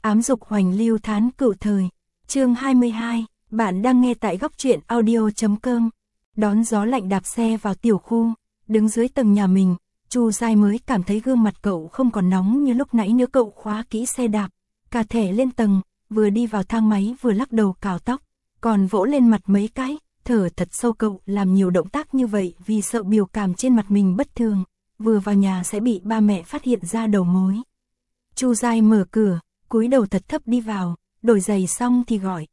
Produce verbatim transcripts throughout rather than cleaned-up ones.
ám dục hoành lưu thán cựu thời. Chương hai mươi hai, bạn đang nghe tại góc truyện audio chấm com. Đón gió lạnh đạp xe vào tiểu khu, đứng dưới tầng nhà mình, Chu Giai mới cảm thấy gương mặt cậu không còn nóng như lúc nãy nữa. Cậu khóa kỹ xe đạp, cà thẻ lên tầng, vừa đi vào thang máy vừa lắc đầu cào tóc, còn vỗ lên mặt mấy cái, thở thật sâu. Cậu làm nhiều động tác như vậy vì sợ biểu cảm trên mặt mình bất thường, vừa vào nhà sẽ bị ba mẹ phát hiện ra đầu mối. Chu Giai mở cửa, cúi đầu thật thấp đi vào, đổi giày xong thì gọi.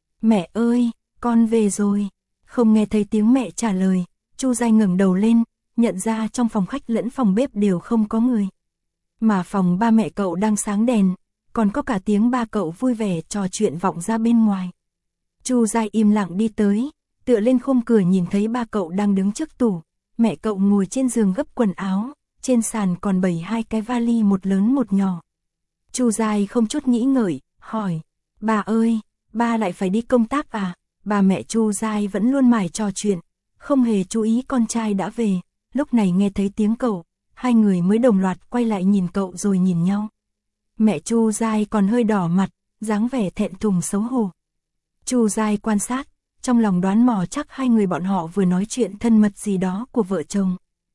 Mẹ ơi, con về rồi. Không nghe thấy tiếng mẹ trả lời, Chu Giai ngẩng đầu lên, nhận ra trong phòng khách lẫn phòng bếp đều không có người. Mà phòng ba mẹ cậu đang sáng đèn, còn có cả tiếng ba cậu vui vẻ trò chuyện vọng ra bên ngoài. Chu Giai im lặng đi tới, tựa lên khung cửa nhìn thấy ba cậu đang đứng trước tủ, mẹ cậu ngồi trên giường gấp quần áo, trên sàn còn bày hai cái vali một lớn một nhỏ. Chu Giai không chút nghĩ ngợi, hỏi, bà ơi, ba lại phải đi công tác à? Bà mẹ Chu Giai vẫn luôn mải trò chuyện, không hề chú ý con trai đã về. Lúc này nghe thấy tiếng cậu, hai người mới đồng loạt quay lại nhìn cậu rồi nhìn nhau. Mẹ Chu Giai còn hơi đỏ mặt, dáng vẻ thẹn thùng xấu hổ. Chu Giai quan sát, trong lòng đoán mò chắc hai người bọn họ vừa nói chuyện thân mật gì đó của vợ chồng.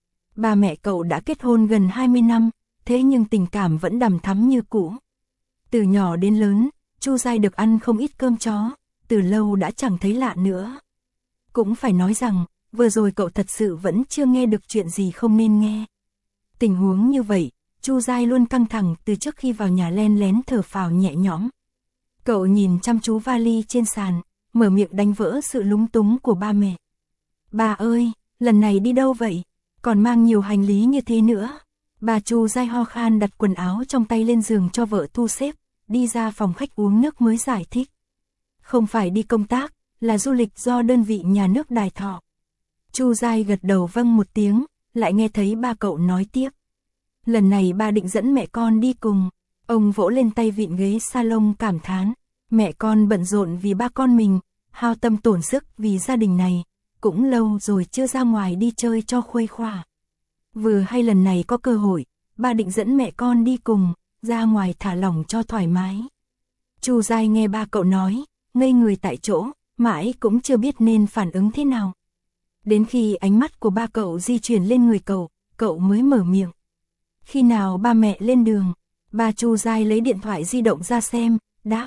Ba mẹ cậu đã kết hôn gần hai mươi năm, thế nhưng tình cảm vẫn đằm thắm như cũ. Từ nhỏ đến lớn, Chu Giai được ăn không ít cơm chó, từ lâu đã chẳng thấy lạ nữa. Cũng phải nói rằng, vừa rồi cậu thật sự vẫn chưa nghe được chuyện gì không nên nghe. Tình huống như vậy, Chu Giai luôn căng thẳng từ trước khi vào nhà, len lén thở phào nhẹ nhõm. Cậu nhìn chăm chú vali trên sàn, mở miệng đánh vỡ sự lúng túng của ba mẹ. Bà ơi, lần này đi đâu vậy? Còn mang nhiều hành lý như thế nữa. Bà Chu Giai ho khan đặt quần áo trong tay lên giường cho vợ thu xếp, đi ra phòng khách uống nước mới giải thích. Không phải đi công tác, là du lịch do đơn vị nhà nước đài thọ. Chu Giai gật đầu vâng một tiếng, lại nghe thấy ba cậu nói tiếp. Lần này ba định dẫn mẹ con đi cùng. Ông vỗ lên tay vịn ghế salon cảm thán. Mẹ con bận rộn vì ba con mình, hao tâm tổn sức vì gia đình này, cũng lâu rồi chưa ra ngoài đi chơi cho khuây khỏa. Vừa hay lần này có cơ hội, ba định dẫn mẹ con đi cùng, ra ngoài thả lỏng cho thoải mái. Chu Giai nghe ba cậu nói, ngây người tại chỗ, mãi cũng chưa biết nên phản ứng thế nào. Đến khi ánh mắt của ba cậu di chuyển lên người cậu, cậu mới mở miệng. Khi nào ba mẹ lên đường? Ba Chu Giai lấy điện thoại di động ra xem, đáp.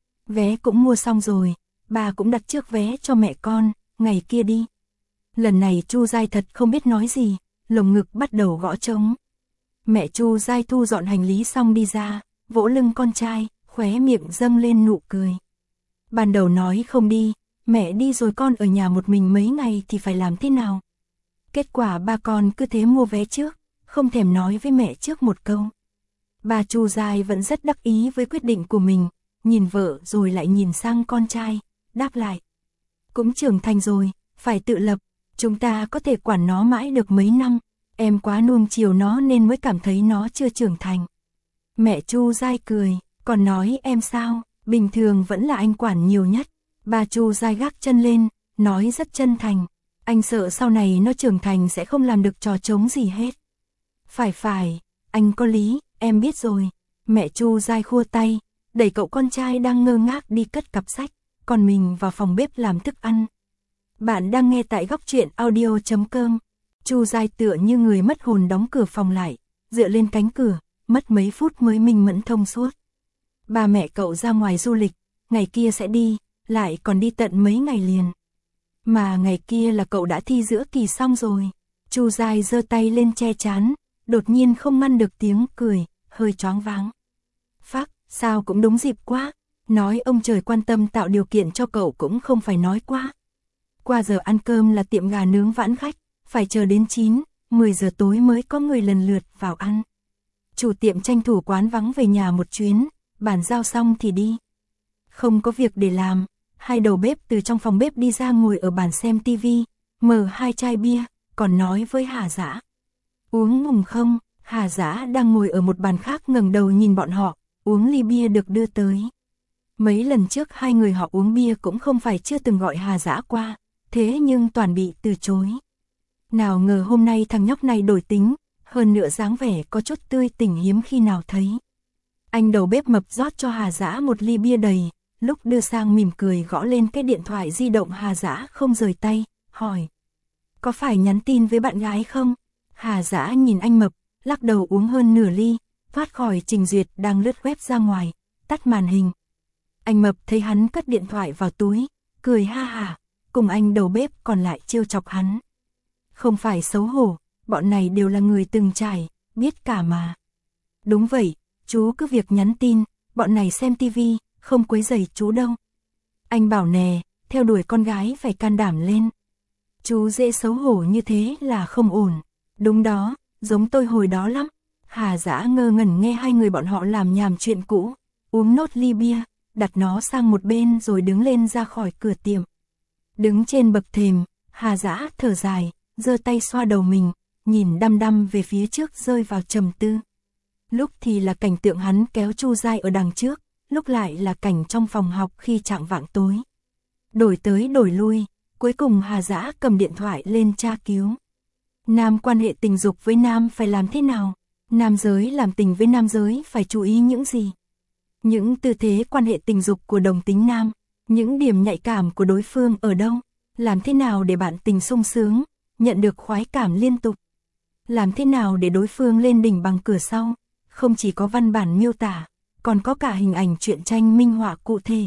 Vé cũng mua xong rồi, ba cũng đặt trước vé cho mẹ con, ngày kia đi. Lần này Chu Giai thật không biết nói gì, lồng ngực bắt đầu gõ trống. Mẹ Chu Giai thu dọn hành lý xong đi ra, vỗ lưng con trai, khóe miệng dâng lên nụ cười. Ban đầu nói không đi, mẹ đi rồi con ở nhà một mình mấy ngày thì phải làm thế nào? Kết quả ba con cứ thế mua vé trước, không thèm nói với mẹ trước một câu. Bà Chu Giai vẫn rất đắc ý với quyết định của mình, nhìn vợ rồi lại nhìn sang con trai, đáp lại. Cũng trưởng thành rồi, phải tự lập, chúng ta có thể quản nó mãi được mấy năm, em quá nuông chiều nó nên mới cảm thấy nó chưa trưởng thành. Mẹ Chu Giai cười, còn nói em sao, bình thường vẫn là anh quản nhiều nhất. Bà Chu Giai gác chân lên, nói rất chân thành, anh sợ sau này nó trưởng thành sẽ không làm được trò trống gì hết. Phải phải, anh có lý, em biết rồi. Mẹ Chu Giai khua tay, đẩy cậu con trai đang ngơ ngác đi cất cặp sách, còn mình vào phòng bếp làm thức ăn. Bạn đang nghe tại góc truyện audio chấm com. Chu Giai tựa như người mất hồn đóng cửa phòng lại, dựa lên cánh cửa, mất mấy phút mới minh mẫn thông suốt. Ba mẹ cậu ra ngoài du lịch, ngày kia sẽ đi, lại còn đi tận mấy ngày liền. Mà ngày kia là cậu đã thi giữa kỳ xong rồi. Chu Giai giơ tay lên che trán, đột nhiên không ngăn được tiếng cười, hơi choáng váng. Phác, sao cũng đúng dịp quá, nói ông trời quan tâm tạo điều kiện cho cậu cũng không phải nói quá. Qua giờ ăn cơm là tiệm gà nướng vãn khách, phải chờ đến chín, mười giờ tối mới có người lần lượt vào ăn. Chủ tiệm tranh thủ quán vắng về nhà một chuyến, bàn giao xong thì đi. Không có việc để làm, hai đầu bếp từ trong phòng bếp đi ra ngồi ở bàn xem tivi, mở hai chai bia, còn nói với Hà Dã. Uống ngùng không? Hà Dã đang ngồi ở một bàn khác ngẩng đầu nhìn bọn họ, uống ly bia được đưa tới. Mấy lần trước hai người họ uống bia cũng không phải chưa từng gọi Hà Dã qua, thế nhưng toàn bị từ chối. Nào ngờ hôm nay thằng nhóc này đổi tính, hơn nữa dáng vẻ có chút tươi tỉnh hiếm khi nào thấy. Anh đầu bếp mập rót cho Hà Dã một ly bia đầy, lúc đưa sang mỉm cười gõ lên cái điện thoại di động Hà Dã không rời tay, hỏi. Có phải nhắn tin với bạn gái không? Hà Dã nhìn anh mập, lắc đầu uống hơn nửa ly, thoát khỏi trình duyệt đang lướt web ra ngoài, tắt màn hình. Anh mập thấy hắn cất điện thoại vào túi, cười ha hả, cùng anh đầu bếp còn lại trêu chọc hắn. Không phải xấu hổ, bọn này đều là người từng trải, biết cả mà. Đúng vậy, chú cứ việc nhắn tin, bọn này xem tivi, không quấy rầy chú đâu. Anh bảo nè, theo đuổi con gái phải can đảm lên. Chú dễ xấu hổ như thế là không ổn. Đúng đó, giống tôi hồi đó lắm. Hà Dã ngơ ngẩn nghe hai người bọn họ làm nhảm chuyện cũ, uống nốt ly bia, đặt nó sang một bên rồi đứng lên ra khỏi cửa tiệm. Đứng trên bậc thềm, Hà Dã thở dài, giơ tay xoa đầu mình, nhìn đăm đăm về phía trước rơi vào trầm tư. Lúc thì là cảnh tượng hắn kéo Chu Giai ở đằng trước, lúc lại là cảnh trong phòng học khi chạng vạng tối. Đổi tới đổi lui, cuối cùng Hà Dã cầm điện thoại lên tra cứu. Nam quan hệ tình dục với nam phải làm thế nào? Nam giới làm tình với nam giới phải chú ý những gì? Những tư thế quan hệ tình dục của đồng tính nam, những điểm nhạy cảm của đối phương ở đâu? Làm thế nào để bạn tình sung sướng, nhận được khoái cảm liên tục? Làm thế nào để đối phương lên đỉnh bằng cửa sau? Không chỉ có văn bản miêu tả, còn có cả hình ảnh truyện tranh minh họa cụ thể.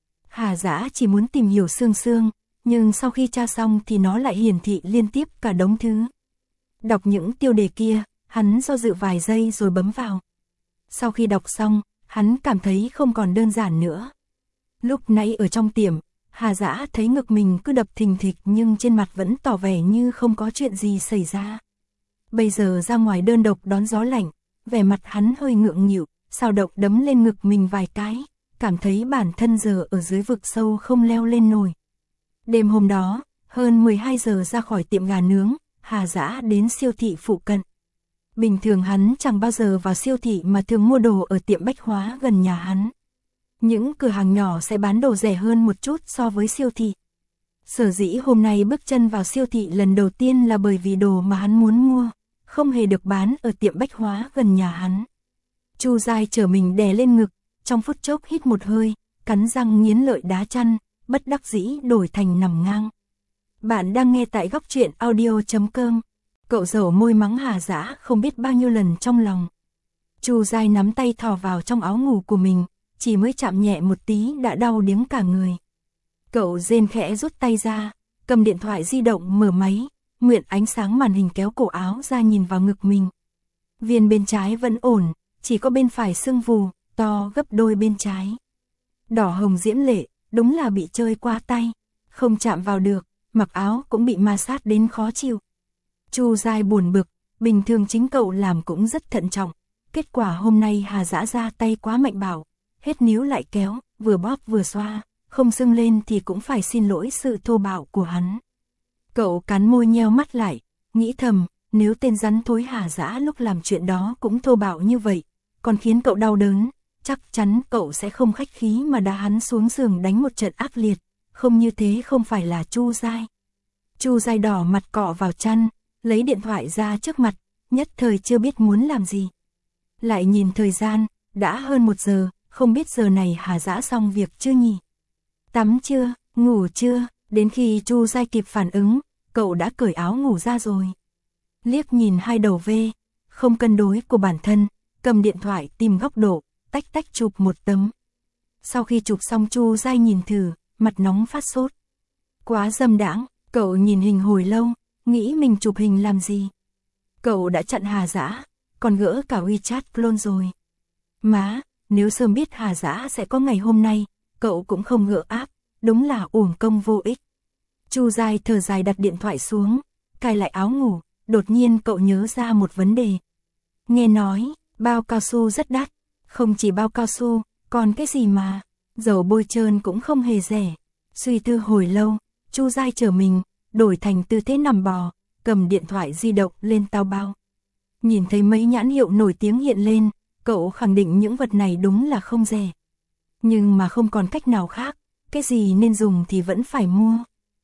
Hà Dã chỉ muốn tìm hiểu xương xương, nhưng sau khi tra xong thì nó lại hiển thị liên tiếp cả đống thứ. Đọc những tiêu đề kia, hắn do dự vài giây rồi bấm vào. Sau khi đọc xong, hắn cảm thấy không còn đơn giản nữa. Lúc nãy ở trong tiệm, Hà Dã thấy ngực mình cứ đập thình thịch nhưng trên mặt vẫn tỏ vẻ như không có chuyện gì xảy ra. Bây giờ ra ngoài đơn độc đón gió lạnh, vẻ mặt hắn hơi ngượng nghịu, sao động đấm lên ngực mình vài cái, cảm thấy bản thân giờ ở dưới vực sâu không leo lên nổi. Đêm hôm đó, hơn mười hai giờ ra khỏi tiệm gà nướng, Hà Dã đến siêu thị phụ cận. Bình thường hắn chẳng bao giờ vào siêu thị mà thường mua đồ ở tiệm bách hóa gần nhà hắn. Những cửa hàng nhỏ sẽ bán đồ rẻ hơn một chút so với siêu thị. Sở dĩ hôm nay bước chân vào siêu thị lần đầu tiên là bởi vì đồ mà hắn muốn mua, không hề được bán ở tiệm bách hóa gần nhà hắn. Chu Giai chở mình đè lên ngực, trong phút chốc hít một hơi, cắn răng nghiến lợi đá chăn, bất đắc dĩ đổi thành nằm ngang. Bạn đang nghe tại góc truyện audio chấm com. Cậu dẩu môi mắng Hà Dã không biết bao nhiêu lần trong lòng. Chu Giai nắm tay thò vào trong áo ngủ của mình, chỉ mới chạm nhẹ một tí đã đau điếng cả người. Cậu rên khẽ rút tay ra, cầm điện thoại di động mở máy, mượn ánh sáng màn hình kéo cổ áo ra nhìn vào ngực mình. Viên bên trái vẫn ổn, chỉ có bên phải sưng vù, to gấp đôi bên trái. Đỏ hồng diễm lệ, đúng là bị chơi qua tay, không chạm vào được, mặc áo cũng bị ma sát đến khó chịu. Chu Giai buồn bực, bình thường chính cậu làm cũng rất thận trọng, kết quả hôm nay Hà Dã ra tay quá mạnh bạo, hết níu lại kéo, vừa bóp vừa xoa, không sưng lên thì cũng phải xin lỗi sự thô bạo của hắn. Cậu cắn môi nheo mắt lại, nghĩ thầm, nếu tên rắn thối Hà Dã lúc làm chuyện đó cũng thô bạo như vậy, còn khiến cậu đau đớn, chắc chắn cậu sẽ không khách khí mà đá hắn xuống giường đánh một trận ác liệt, không như thế không phải là Chu Giai. Chu Giai đỏ mặt cọ vào chăn, lấy điện thoại ra trước mặt, nhất thời chưa biết muốn làm gì. Lại nhìn thời gian, đã hơn một giờ, không biết giờ này Hà Dã xong việc chưa nhỉ? Tắm chưa, ngủ chưa? Đến khi Chu Giai kịp phản ứng, cậu đã cởi áo ngủ ra rồi. Liếc nhìn hai đầu V, không cân đối của bản thân, cầm điện thoại tìm góc độ, tách tách chụp một tấm. Sau khi chụp xong Chu Giai nhìn thử, mặt nóng phát sốt. Quá dâm đãng, cậu nhìn hình hồi lâu, nghĩ mình chụp hình làm gì? Cậu đã chặn Hà Dã, còn gỡ cả WeChat clone rồi. Má, nếu sớm biết Hà Dã sẽ có ngày hôm nay, cậu cũng không gỡ app, đúng là uổng công vô ích. Chu Giai thở dài đặt điện thoại xuống, cài lại áo ngủ, đột nhiên cậu nhớ ra một vấn đề. Nghe nói, bao cao su rất đắt, không chỉ bao cao su, còn cái gì mà, dầu bôi trơn cũng không hề rẻ. Suy tư hồi lâu, Chu Giai chở mình, đổi thành tư thế nằm bò, cầm điện thoại di động lên tao bao. Nhìn thấy mấy nhãn hiệu nổi tiếng hiện lên, cậu khẳng định những vật này đúng là không rẻ. Nhưng mà không còn cách nào khác, cái gì nên dùng thì vẫn phải mua.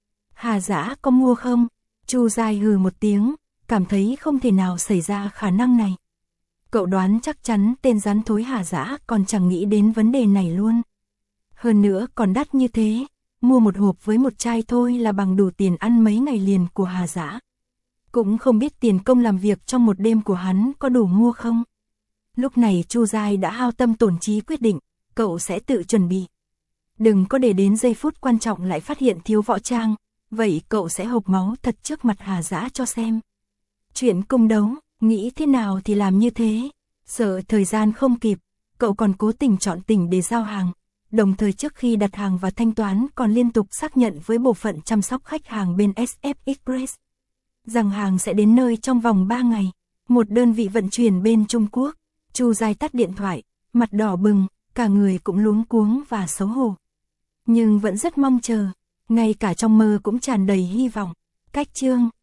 Hà Dã có mua không? Chu Giai hừ một tiếng, cảm thấy không thể nào xảy ra khả năng này. Cậu đoán chắc chắn tên rắn thối Hà Dã còn chẳng nghĩ đến vấn đề này luôn. Hơn nữa còn đắt như thế, mua một hộp với một chai thôi là bằng đủ tiền ăn mấy ngày liền của Hà Dã. Cũng không biết tiền công làm việc trong một đêm của hắn có đủ mua không. Lúc này Chu Giai đã hao tâm tổn trí quyết định, cậu sẽ tự chuẩn bị. Đừng có để đến giây phút quan trọng lại phát hiện thiếu võ trang, vậy cậu sẽ hộc máu thật trước mặt Hà Dã cho xem. Chuyện cung đấu, nghĩ thế nào thì làm như thế. Sợ thời gian không kịp, cậu còn cố tình chọn tỉnh để giao hàng. Đồng thời trước khi đặt hàng và thanh toán còn liên tục xác nhận với bộ phận chăm sóc khách hàng bên ét ép Express rằng hàng sẽ đến nơi trong vòng ba ngày. Một đơn vị vận chuyển bên Trung Quốc. Chu Giai tắt điện thoại, mặt đỏ bừng, cả người cũng luống cuống và xấu hổ. Nhưng vẫn rất mong chờ, ngay cả trong mơ cũng tràn đầy hy vọng. Cách chương